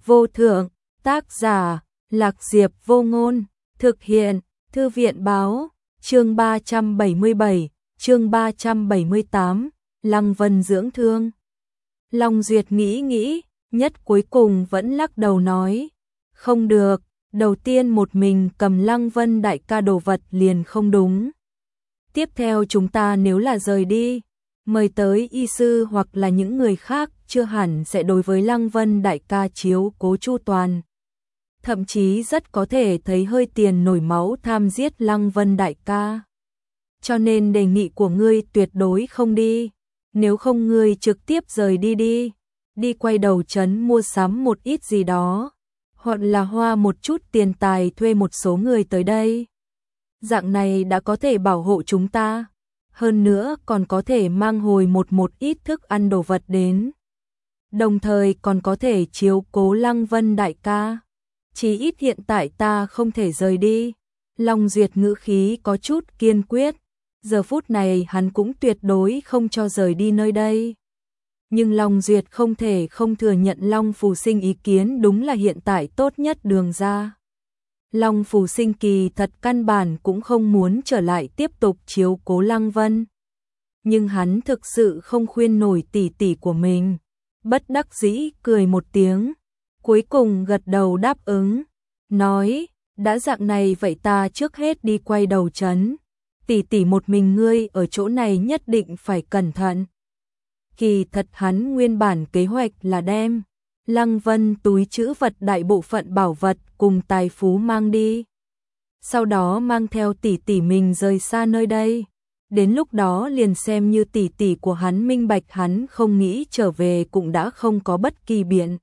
vô thượng, tác giả, Lạc Diệp Vô Ngôn, thực hiện, Thư viện báo, chương 377, chương 378, Lăng Vân dưỡng thương. Long Duyệt nghĩ, nhất cuối cùng vẫn lắc đầu nói, không được, đầu tiên một mình cầm Lăng Vân đại ca đồ vật liền không đúng. Tiếp theo chúng ta nếu là rời đi, mời tới y sư hoặc là những người khác chưa hẳn sẽ đối với Lăng Vân đại ca chiếu cố chu toàn. Thậm chí rất có thể thấy hơi tiền nổi máu tham giết Lăng Vân đại ca. Cho nên đề nghị của ngươi tuyệt đối không đi, nếu không ngươi trực tiếp rời đi, đi quay đầu trấn mua sắm một ít gì đó, hoặc là hoa một chút tiền tài thuê một số người tới đây. Dạng này đã có thể bảo hộ chúng ta, hơn nữa còn có thể mang hồi một ít thức ăn đồ vật đến. Đồng thời còn có thể chiếu cố Lăng Vân đại ca. Chỉ ít hiện tại ta không thể rời đi. Long Duyệt ngữ khí có chút kiên quyết. Giờ phút này hắn cũng tuyệt đối không cho rời đi nơi đây. Nhưng Long Duyệt không thể không thừa nhận Long Phù Sinh ý kiến đúng là hiện tại tốt nhất đường ra. Long Phù Sinh kỳ thật căn bản cũng không muốn trở lại tiếp tục chiếu cố Lăng Vân. Nhưng hắn thực sự không khuyên nổi tỷ tỷ của mình. Bất đắc dĩ cười một tiếng, cuối cùng gật đầu đáp ứng, nói, đã dạng này vậy ta trước hết đi quay đầu trấn. Tỷ tỷ một mình ngươi ở chỗ này nhất định phải cẩn thận. Kỳ thật hắn nguyên bản kế hoạch là đem Lăng Vân túi trữ vật đại bộ phận bảo vật cùng tài phú mang đi. Sau đó mang theo tỷ tỷ mình rời xa nơi đây. Đến lúc đó liền xem như tỷ tỷ của hắn minh bạch hắn không nghĩ trở về cũng đã không có bất kỳ biện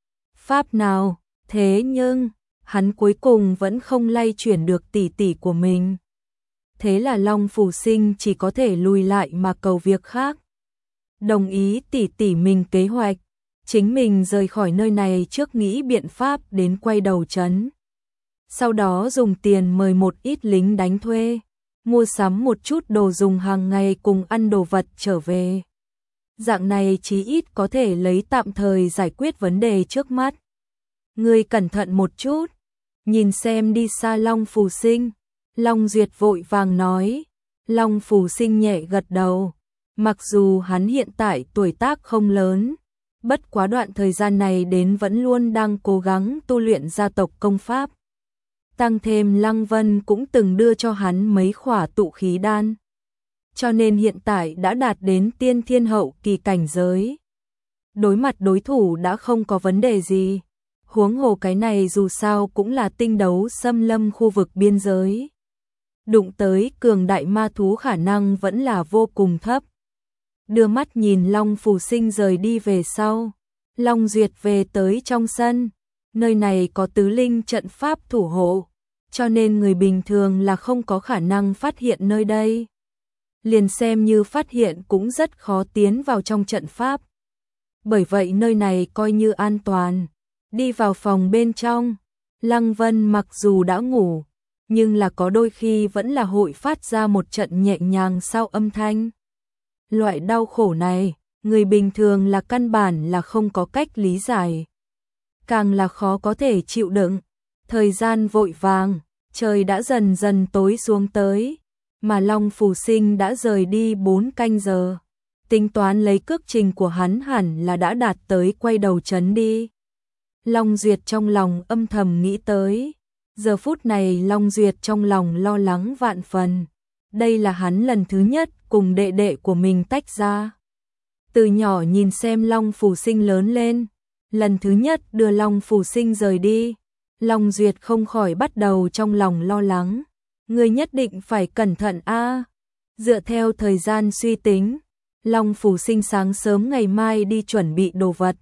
pháp nào. Thế nhưng, hắn cuối cùng vẫn không lay chuyển được tỷ tỷ của mình. Thế là Long Phù Sinh chỉ có thể lùi lại mà cầu việc khác. Đồng ý tỷ tỷ mình kế hoạch, chính mình rời khỏi nơi này trước nghĩ biện pháp đến quay đầu trấn. Sau đó dùng tiền mời một ít lính đánh thuê, mua sắm một chút đồ dùng hàng ngày cùng ăn đồ vật trở về. Dạng này chí ít có thể lấy tạm thời giải quyết vấn đề trước mắt. Ngươi cẩn thận một chút, nhìn xem đi xa Long Phù Sinh. Long Duyệt vội vàng nói. Long Phù Sinh nhẹ gật đầu. Mặc dù hắn hiện tại tuổi tác không lớn, bất quá đoạn thời gian này đến vẫn luôn đang cố gắng tu luyện gia tộc công pháp. Tăng thêm Lăng Vân cũng từng đưa cho hắn mấy khỏa tụ khí đan. Cho nên hiện tại đã đạt đến tiên thiên hậu kỳ cảnh giới. Đối mặt đối thủ đã không có vấn đề gì. Huống hồ cái này dù sao cũng là tinh đấu xâm lâm khu vực biên giới. Đụng tới cường đại ma thú khả năng vẫn là vô cùng thấp. Đưa mắt nhìn Long Phù Sinh rời đi về sau. Long Duyệt về tới trong sân. Nơi này có tứ linh trận pháp thủ hộ, cho nên người bình thường là không có khả năng phát hiện nơi đây. Liền xem như phát hiện cũng rất khó tiến vào trong trận pháp. Bởi vậy nơi này coi như an toàn. Đi vào phòng bên trong, Lăng Vân mặc dù đã ngủ, nhưng là có đôi khi vẫn là hội phát ra một trận nhẹ nhàng sau âm thanh. Loại đau khổ này, người bình thường là căn bản là không có cách lý giải. Càng là khó có thể chịu đựng. Thời gian vội vàng, trời đã dần dần tối xuống tới, mà Long Phù Sinh đã rời đi 4 canh giờ. Tính toán lấy cước trình của hắn hẳn là đã đạt tới quay đầu trấn đi. Long Duyệt trong lòng âm thầm nghĩ tới. Giờ phút này Long Duyệt trong lòng lo lắng vạn phần. Đây là hắn lần thứ nhất cùng đệ đệ của mình tách ra. Từ nhỏ nhìn xem Long Phù Sinh lớn lên. Lần thứ nhất đưa Long Phù Sinh rời đi. Long Duyệt không khỏi bắt đầu trong lòng lo lắng. Người nhất định phải cẩn thận a. Dựa theo thời gian suy tính, Long Phù Sinh sáng sớm ngày mai đi chuẩn bị đồ vật.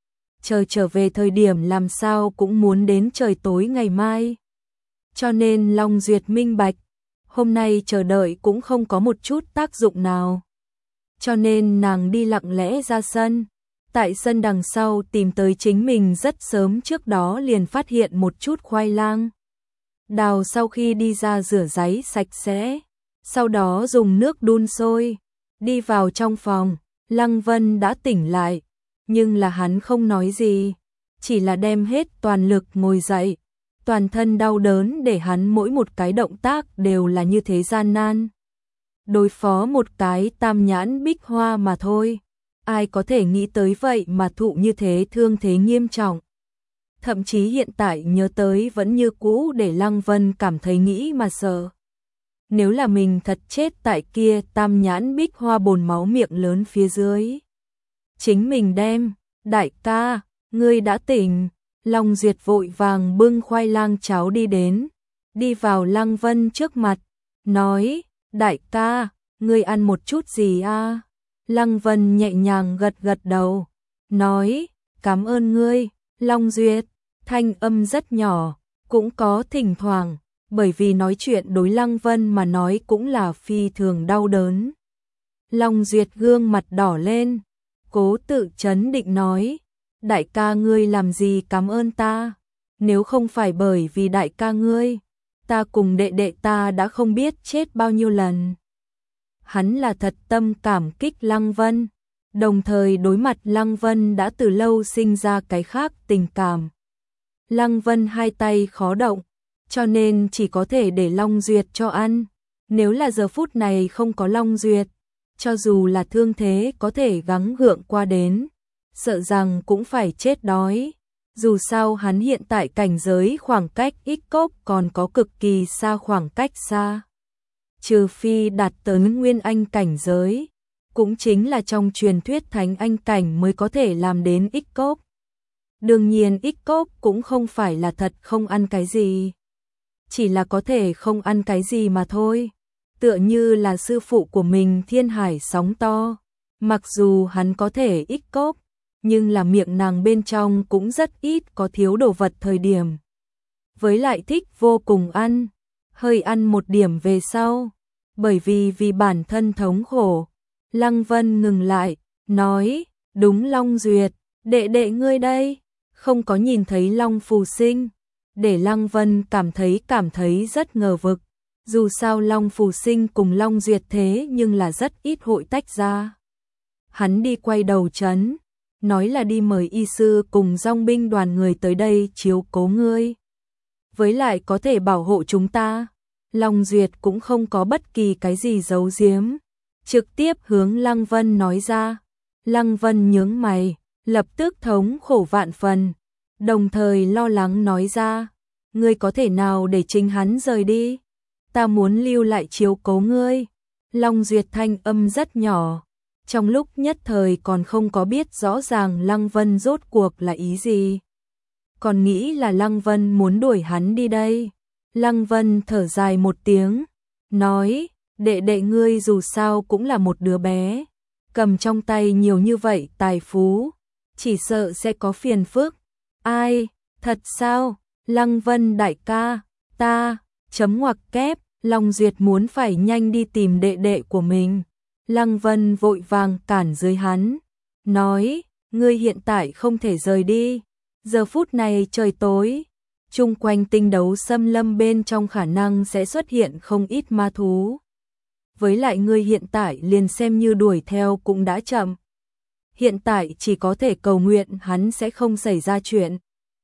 Chờ trở về thời điểm làm sao cũng muốn đến trời tối ngày mai. Cho nên Long Duyệt minh bạch, hôm nay chờ đợi cũng không có một chút tác dụng nào. Cho nên nàng đi lặng lẽ ra sân. Tại sân đằng sau tìm tới chính mình rất sớm trước đó liền phát hiện một chút khoai lang đào, sau khi đi ra rửa ráy sạch sẽ, sau đó dùng nước đun sôi, đi vào trong phòng. Lăng Vân đã tỉnh lại, nhưng là hắn không nói gì, chỉ là đem hết toàn lực ngồi dậy, toàn thân đau đớn để hắn mỗi một cái động tác đều là như thế gian nan. Đối phó một cái tam nhãn bích hoa mà thôi, ai có thể nghĩ tới vậy mà thụ như thế thương thế nghiêm trọng. Thậm chí hiện tại nhớ tới vẫn như cũ để Lăng Vân cảm thấy nghĩ mà sợ. Nếu là mình thật chết tại kia tam nhãn bích hoa bồn máu miệng lớn phía dưới. Chính mình đem, đại ca, ngươi đã tỉnh. Long Duyệt vội vàng bưng khoai lang cháo đi đến, đi vào Lăng Vân trước mặt, nói, đại ca, ngươi ăn một chút gì à? Lăng Vân nhẹ nhàng gật gật đầu, nói, cảm ơn ngươi. Long Duyệt, thanh âm rất nhỏ, cũng có thỉnh thoảng, bởi vì nói chuyện đối Lăng Vân mà nói cũng là phi thường đau đớn. Long Duyệt gương mặt đỏ lên, cố tự trấn định nói, đại ca ngươi làm gì cảm ơn ta, nếu không phải bởi vì đại ca ngươi, ta cùng đệ đệ ta đã không biết chết bao nhiêu lần. Hắn là thật tâm cảm kích Lăng Vân, đồng thời đối mặt Lăng Vân đã từ lâu sinh ra cái khác tình cảm. Lăng Vân hai tay khó động, cho nên chỉ có thể để Long Duyệt cho ăn. Nếu là giờ phút này không có Long Duyệt, cho dù là thương thế có thể gắng gượng qua đến, sợ rằng cũng phải chết đói. Dù sao hắn hiện tại cảnh giới khoảng cách ít cốc còn có cực kỳ xa khoảng cách xa. Trừ phi đạt tới nguyên anh cảnh giới, cũng chính là trong truyền thuyết thánh anh cảnh mới có thể làm đến ít cốc. Đương nhiên ít cốc cũng không phải là thật không ăn cái gì, chỉ là có thể không ăn cái gì mà thôi. Tựa như là sư phụ của mình Thiên Hải Sóng To, mặc dù hắn có thể ít cốc, nhưng là miệng nàng bên trong cũng rất ít có thiếu đồ vật thời điểm. Với lại thích vô cùng ăn, hơi ăn một điểm về sau, bởi vì bản thân thống khổ. Lăng Vân ngừng lại, nói, đúng Long Duyệt, đệ đệ ngươi đây, không có nhìn thấy Long Phù Sinh, để Lăng Vân cảm thấy rất ngờ vực. Dù sao Long Phù Sinh cùng Long Duyệt thế nhưng là rất ít hội tách ra. Hắn đi quay đầu trấn, nói là đi mời y sư cùng dòng binh đoàn người tới đây chiếu cố ngươi. Với lại có thể bảo hộ chúng ta. Long Duyệt cũng không có bất kỳ cái gì giấu giếm, trực tiếp hướng Lăng Vân nói ra. Lăng Vân nhướng mày, lập tức thống khổ vạn phần, đồng thời lo lắng nói ra, ngươi có thể nào để chính hắn rời đi? Ta muốn lưu lại chiếu cố ngươi. Long Duyệt thanh âm rất nhỏ, trong lúc nhất thời còn không có biết rõ ràng Lăng Vân rốt cuộc là ý gì. Còn nghĩ là Lăng Vân muốn đuổi hắn đi đây. Lăng Vân thở dài một tiếng, nói, đệ đệ ngươi dù sao cũng là một đứa bé, cầm trong tay nhiều như vậy tài phú, chỉ sợ sẽ có phiền phức. Ai, thật sao? Lăng Vân đại ca, ta, chấm ngoặc kép, Long Duyệt muốn phải nhanh đi tìm đệ đệ của mình. Lăng Vân vội vàng cản dưới hắn, nói, ngươi hiện tại không thể rời đi, giờ phút này trời tối, chung quanh tinh đấu xâm lâm bên trong khả năng sẽ xuất hiện không ít ma thú. Với lại ngươi hiện tại liền xem như đuổi theo cũng đã chậm. Hiện tại chỉ có thể cầu nguyện hắn sẽ không xảy ra chuyện.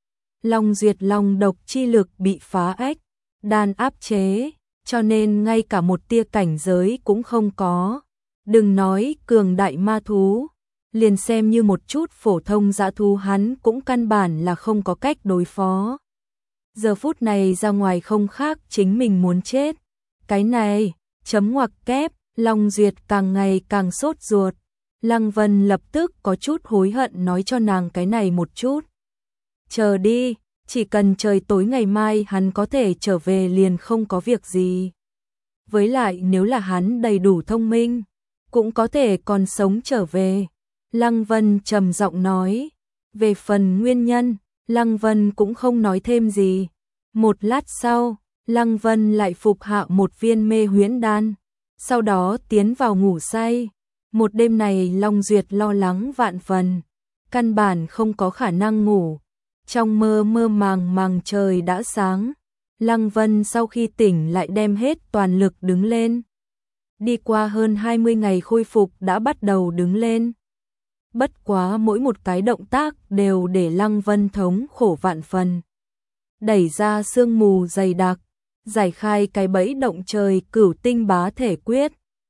Long Duyệt long độc chi lực bị phá ách, đan áp chế, cho nên ngay cả một tia cảnh giới cũng không có. Đừng nói cường đại ma thú, liền xem như một chút phổ thông dã thú hắn cũng căn bản là không có cách đối phó. Giờ phút này ra ngoài không khác chính mình muốn chết. Cái này, chấm ngoặc kép, Long Duyệt càng ngày càng sốt ruột. Lăng Vân lập tức có chút hối hận nói cho nàng cái này một chút. Chờ đi, chỉ cần trời tối ngày mai hắn có thể trở về liền không có việc gì. Với lại nếu là hắn đầy đủ thông minh, cũng có thể còn sống trở về. Lăng Vân trầm giọng nói. Về phần nguyên nhân, Lăng Vân cũng không nói thêm gì. Một lát sau, Lăng Vân lại phục hạ một viên mê huyễn đan, sau đó tiến vào ngủ say. Một đêm này Long Duyệt lo lắng vạn phần, căn bản không có khả năng ngủ. Trong mơ màng trời đã sáng. Lăng Vân sau khi tỉnh lại đem hết toàn lực đứng lên. Đi qua hơn 20 ngày khôi phục đã bắt đầu đứng lên. bất quá mỗi một cái động tác đều để Lăng Vân thống khổ vạn phần. Đẩy ra sương mù dày đặc, giải khai cái bẫy động trời Cửu Tinh Bá Thể Quyết,